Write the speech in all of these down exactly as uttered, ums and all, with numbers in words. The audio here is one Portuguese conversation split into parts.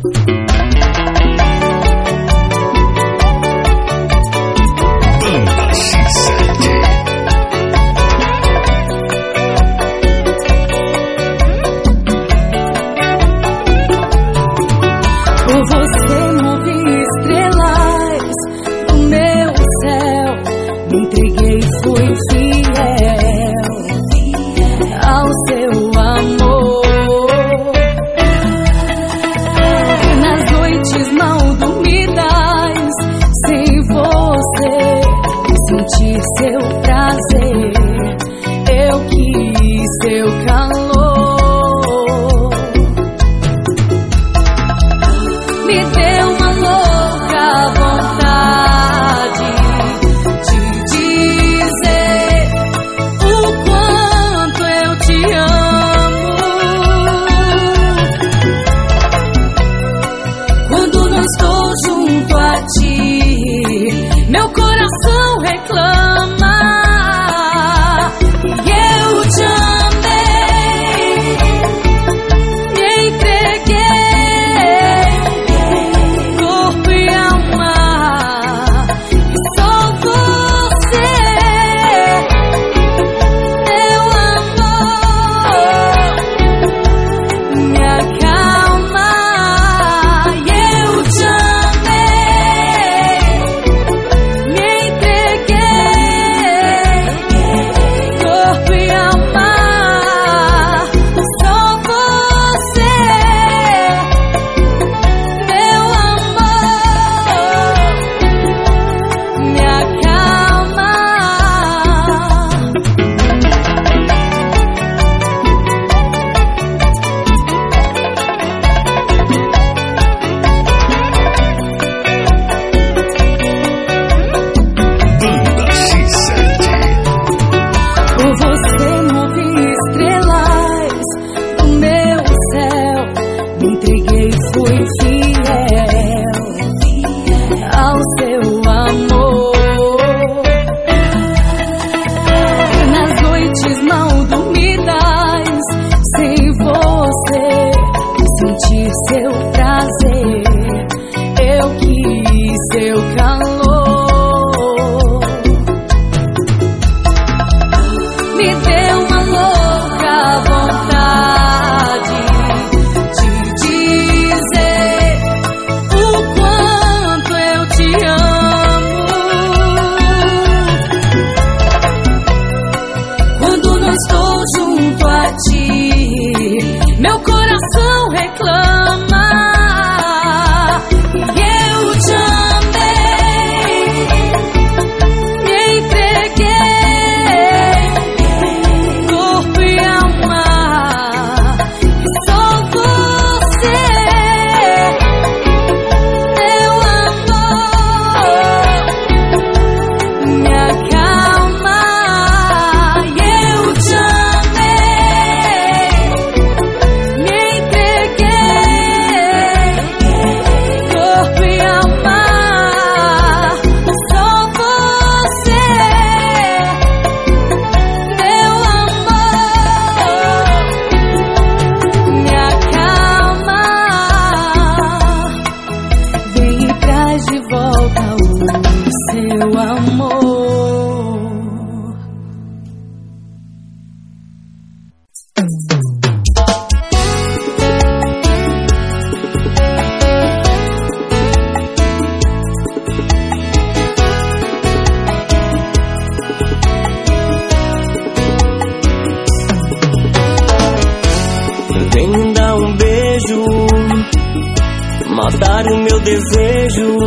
matar o meu desejo.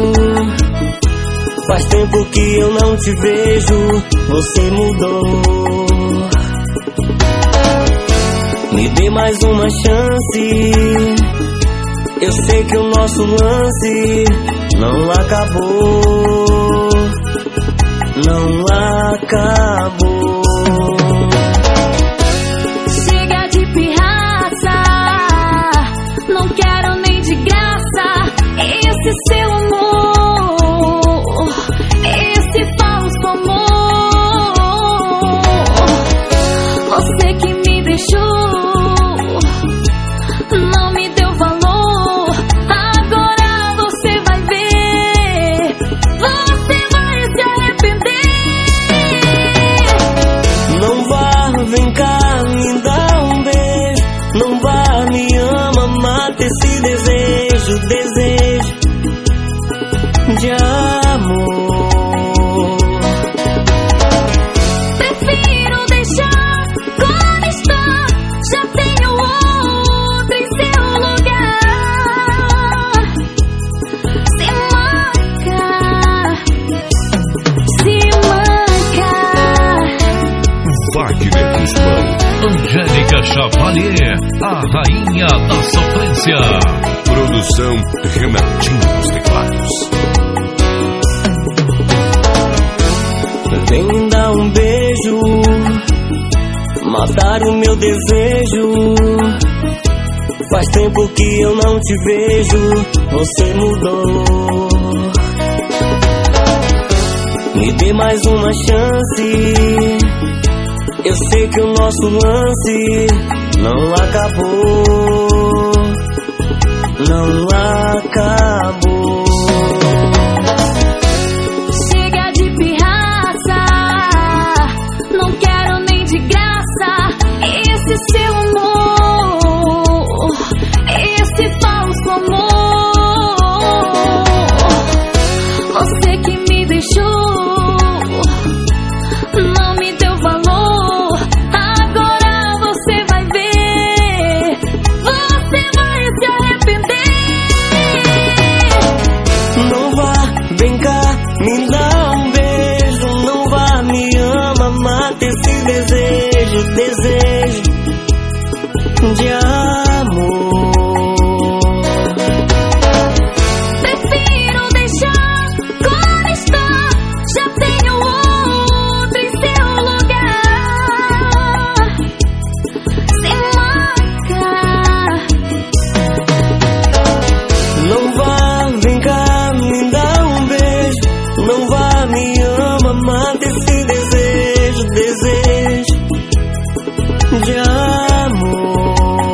Faz tempo que eu não te vejo, você mudou. Me dê mais uma chance, eu sei que o nosso lance não acabou, não acabou. Chega de pirraça, não quero nem de graça esse seu amor, esse falso amor. Você que me deixou, não me deu valor. Ah, esse desejo, desejo de amor. Prefiro deixar como está, já tenho outro em seu lugar. Se manca, se manca. Wagner Guzmão, Angélica Chavalier, a rainha da sofrência. Produção Renatinho dos Teclados. Vem me dar um beijo, matar o meu desejo. Faz tempo que eu não te vejo, você mudou. Me dê mais uma chance, eu sei que o nosso lance não acabou, não acabou. Chega de pirraça, não quero nem de graça esse seu amor, esse falso amor. Você que me deixou, não me deu valor. Agora você vai ver, você vai se arrepender. Não vá, vem cá, me dá um beijo. Não vá, me ama, mata esse desejo, desejo de amor. Prefiro deixar como está, já tenho outro em seu lugar. Se manca, Não vá, vem cá, me dá um beijo. Não vá, me ama, mata esse desejo, desejo de amor.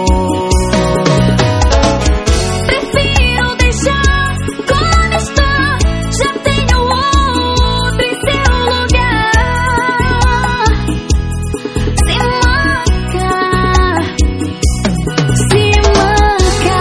prefiro deixar como está, já tenho outro em seu lugar. Se manca, se manca.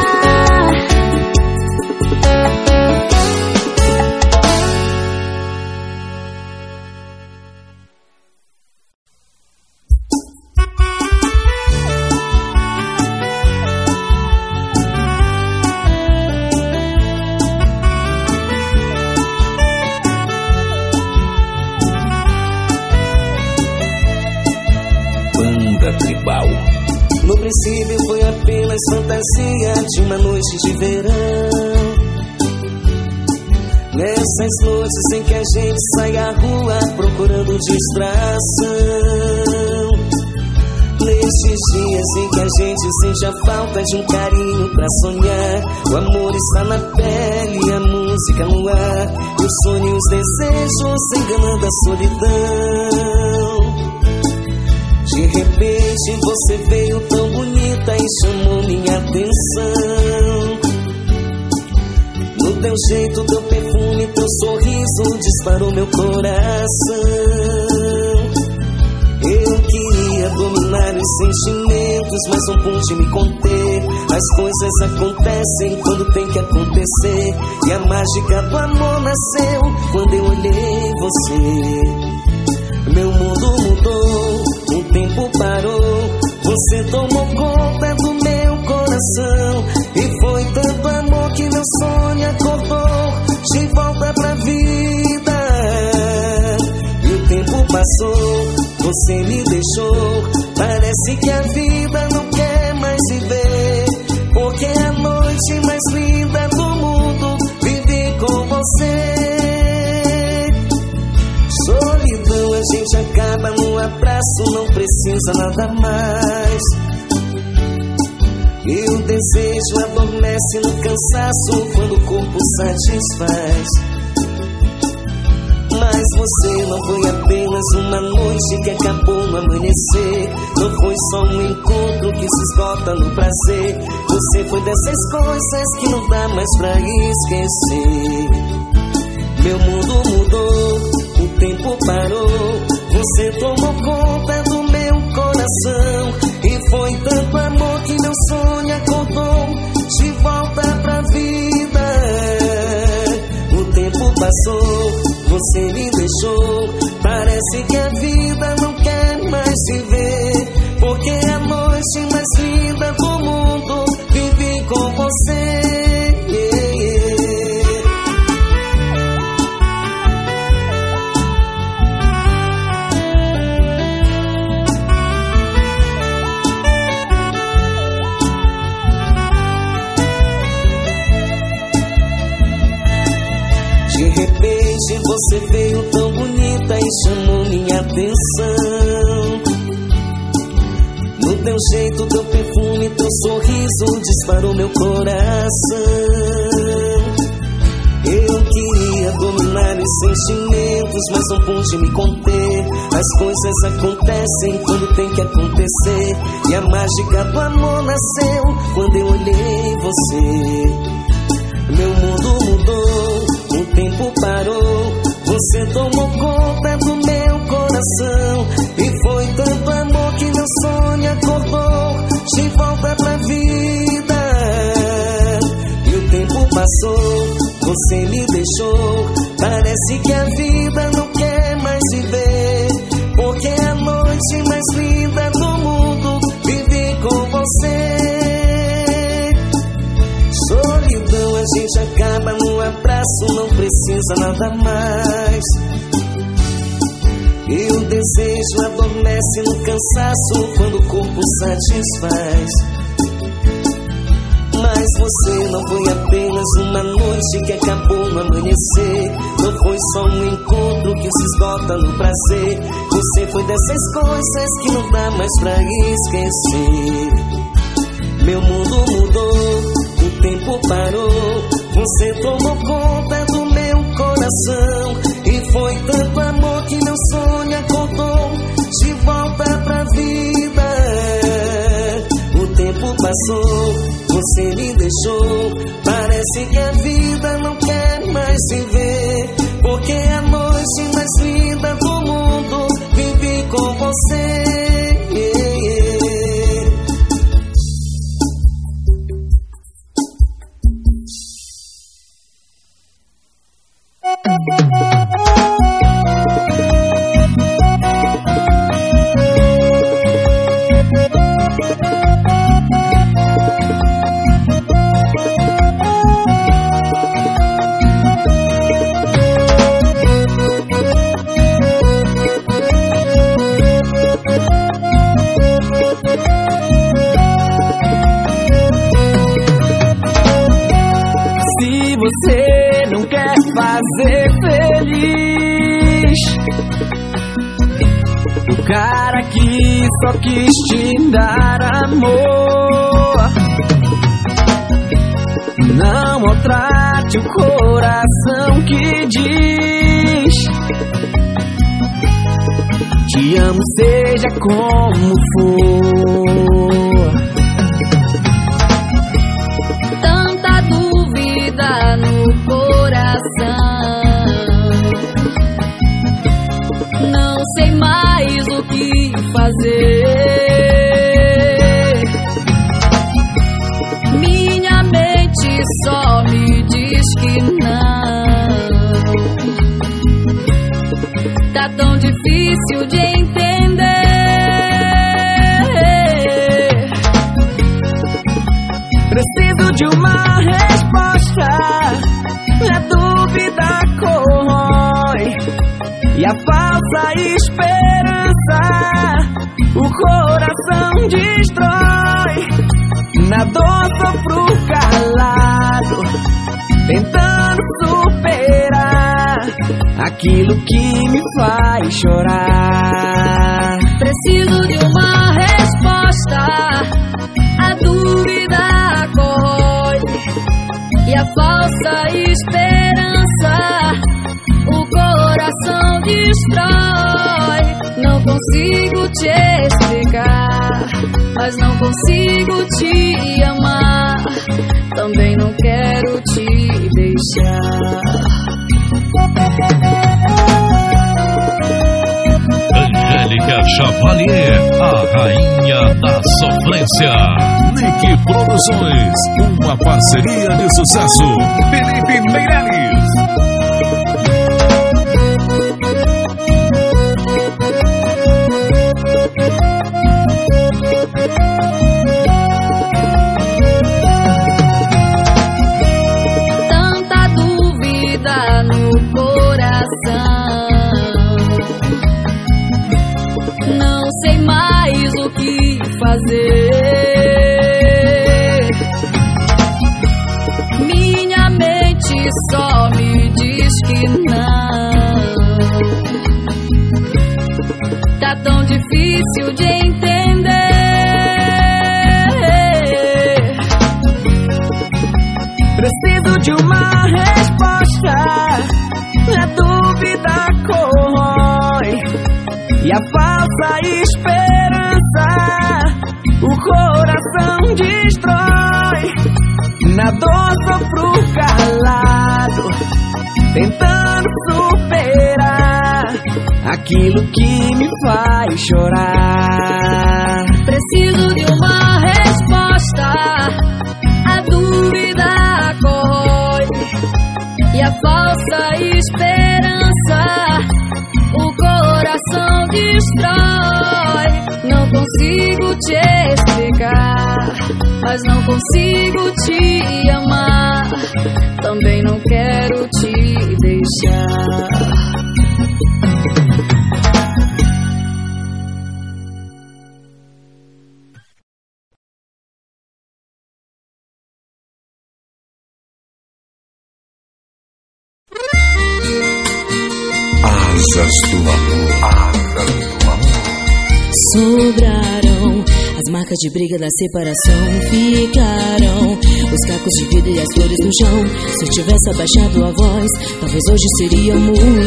Banda Tribal. No princípio foi apenas fantasia de uma noite de verão. Nessas noites em que a gente sai à rua procurando distração. Nesses dias em que a gente sente a falta de um carinho pra sonhar. O amor está na pele, a música no ar, e os sonhos e os desejos enganando a solidão. De repente você veio tão bonita e chamou minha atenção. No teu jeito, teu perfume, teu sorriso disparou meu coração. Eu queria dominar os sentimentos, mas não pude me conter. As coisas acontecem quando tem que acontecer, e a mágica do amor nasceu quando eu olhei você. Meu mundo mudou, o tempo parou, você tomou conta do meu coração. E foi tanto amor que meu sonho acordou de volta pra vida. E o tempo passou, você me deixou, parece que a vida não quer mais viver. Porque é a noite mais linda do mundo, viver com você. Solidão a gente acaba no abraço, não precisa nada mais. E o desejo adormece no cansaço quando o corpo satisfaz. Mas você não foi apenas uma noite que acabou no amanhecer. Não foi só um encontro que se esgota no prazer. Você foi dessas coisas que não dá mais pra esquecer. Meu mundo mudou, o tempo parou, você tomou conta do meu coração. E foi tanto amor que meu sonho acordou de volta você me deixou. Parece que a vida não quer mais se ver, porque a noite mais linda do mundo vivi com você. De repente você veio tão bonita e chamou minha atenção. No teu jeito, teu perfume, teu sorriso disparou meu coração. Eu queria dominar os sentimentos, mas não pude me conter. As coisas acontecem quando tem que acontecer, e a mágica do amor nasceu quando eu olhei você. Meu mundo mudou, o tempo parou, você tomou conta do meu coração. E foi tanto amor que meu sonho acordou de volta pra vida. E o tempo passou, você me deixou. Parece que a vida não quer mais viver, porque a noite mais linda do mundo vivi com você. Solidão, a gente acaba num abraço, não precisa nada mais. E o desejo adormece no cansaço quando o corpo satisfaz. Mas você não foi apenas uma noite que acabou no amanhecer. Não foi só um encontro que se esgota no prazer. Você foi dessas coisas que não dá mais pra esquecer. Meu mundo mudou, o tempo parou, você tomou conta do meu coração. E foi tanto amor que meu sonho acordou de volta pra vida. O tempo passou, você me deixou. Parece que a vida não quer mais se ver, porque a noite mais linda do mundo vivi com você. Você não quer fazer feliz o cara que só quis te dar amor. Não maltrate o coração que diz te amo, seja como for. Tanta dúvida no coração, não sei mais o que fazer. Minha mente só me diz que não. Tá tão difícil de entender. Preciso de uma resposta, a dúvida corrói e a falsa esperança o coração destrói. Na dor sofro calado, tentando superar aquilo que me faz chorar. Preciso de uma resposta, a dúvida corrói e a falsa esperança o coração destrói. Não consigo te explicar, mas não consigo te amar. Também não quero te deixar. Angélica Chavalier, a rainha da sofrência. Nick Produções, uma parceria de sucesso. Felipe Meirelles. só me diz que não. Tá tão difícil de entender. Preciso de uma resposta. A dúvida corrói e a falsa esperança o coração destrói. Na dor sofro calado, tentando superar aquilo que me faz chorar. Preciso de uma resposta. A dúvida corrói e a falsa esperança o coração destrói. Não consigo te explicar, mas não consigo te amar. Também não quero te deixar. Asas do amor, asas do amor. Sobraram as marcas de briga da separação. Ficaram os cacos de vida e as flores no chão. Se eu tivesse abaixado a voz, talvez hoje seríamos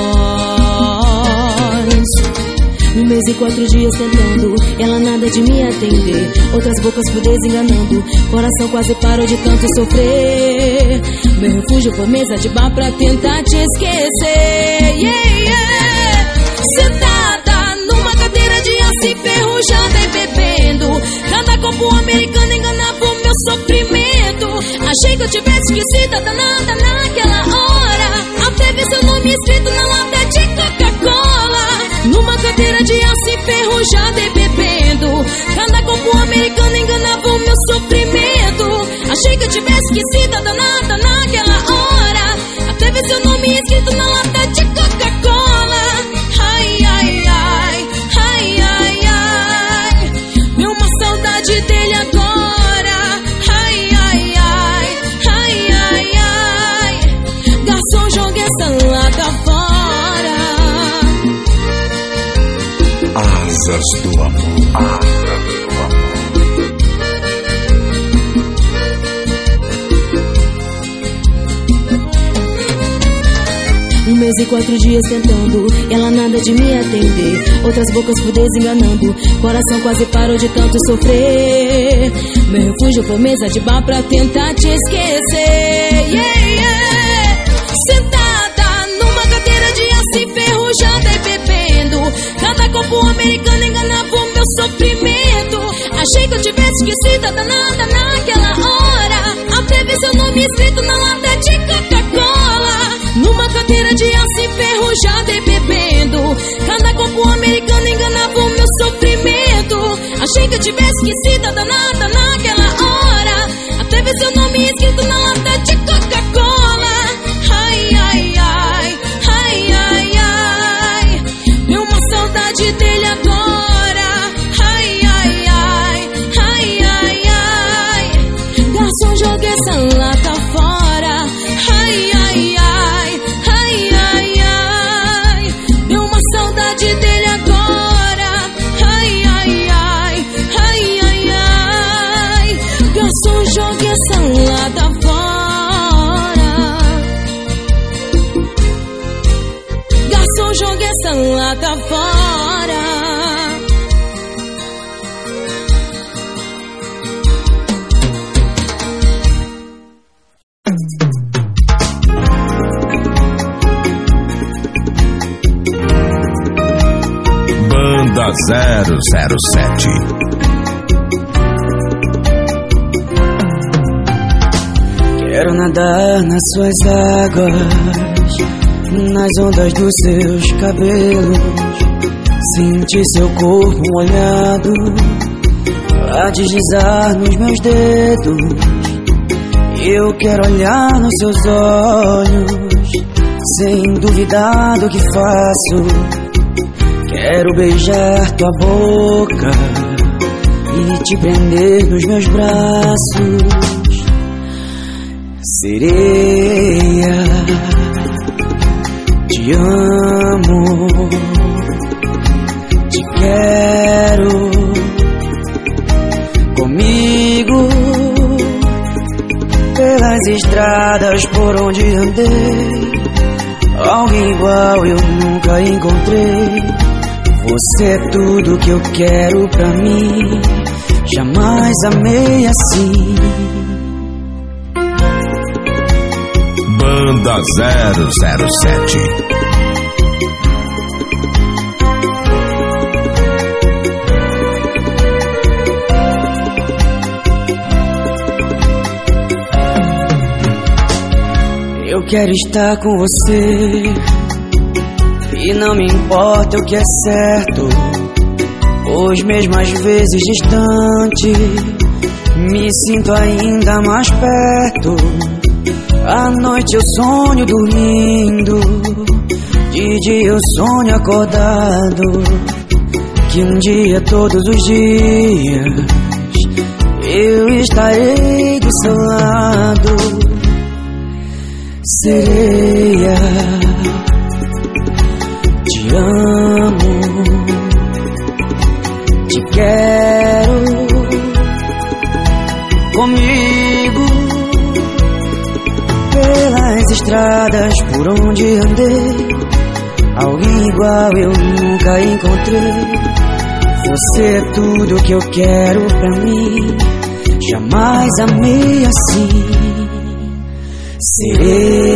nós. Um mês e quatro dias tentando, ela nada de me atender. Outras bocas por desenganando, coração quase parou de tanto sofrer. Meu refúgio foi mesa de bar pra tentar te esquecer. Yeah, yeah. Sentada numa cadeira de aço enferrujada e bebendo. Cada copo americano enganava o meu sofrimento. Achei que eu tivesse esquecida danada naquela hora. Até ver seu nome escrito na lata de Coca-Cola. Numa cadeira de aço enferrujada e bebendo. Cada copo americano enganava o meu sofrimento. Achei que eu tivesse esquecida danada naquela hora. Até ver seu nome escrito na lata de Coca-Cola. Ai, ai, ai, ai, ai, ai. Deu uma saudade dele agora. Ai, ai, ai, ai, ai, ai. Garçom, joga essa lata fora. Asas do amor, asas do amor. Um mês e quatro dias tentando, ela nada de me atender. Outras bocas por desenganando, coração quase parou de tanto sofrer. Meu refúgio foi mesa de bar pra tentar te esquecer. Yeah, yeah. Sentada numa cadeira de aço enferrujada e bebendo. Cada copo americano enganava o meu sofrimento. Achei que eu tivesse esquecida danada naquela hora. Até ver seu nome escrito na lata de Coca-Cola. Numa cadeira de aço enferrujada e bebendo. Cada copo americano enganava o meu sofrimento. Achei que eu tivesse esquecida danada naquela hora. Até ver seu nome escrito na lata de Coca-Cola. Ai, ai, ai, ai, ai, ai. Deu uma saudade dele agora. Ai, ai, ai, ai, ai, ai. Garçom, joga essa lata fora. Ai, ai, ai, ai, ai, ai. Deu uma saudade dele agora. Ai, ai, ai, ai, ai, ai. Garçom, joga essa lata fora. Garçom, joga essa lata fora. Banda zero zero sete. Quero nadar nas suas águas, nas ondas dos seus cabelos, sentir seu corpo molhado a deslizar nos meus dedos. Eu quero olhar nos seus olhos, sem duvidar do que faço. Quero beijar tua boca e te prender nos meus braços. Sereia, Te amo, te quero comigo pelas estradas por onde andei. Alguém igual eu nunca encontrei. Você é tudo que eu quero pra mim. Jamais amei assim. Banda zero zero sete. Eu quero estar com você e não me importa o que é certo, pois mesmo às vezes distante me sinto ainda mais perto. À noite eu sonho dormindo, de dia eu sonho acordado, que um dia, todos os dias, eu estarei do seu lado. Sereia, te amo, te quero comigo pelas estradas por onde andei. Alguém igual eu nunca encontrei. Você é tudo que eu quero pra mim. Jamais amei assim. Sereia,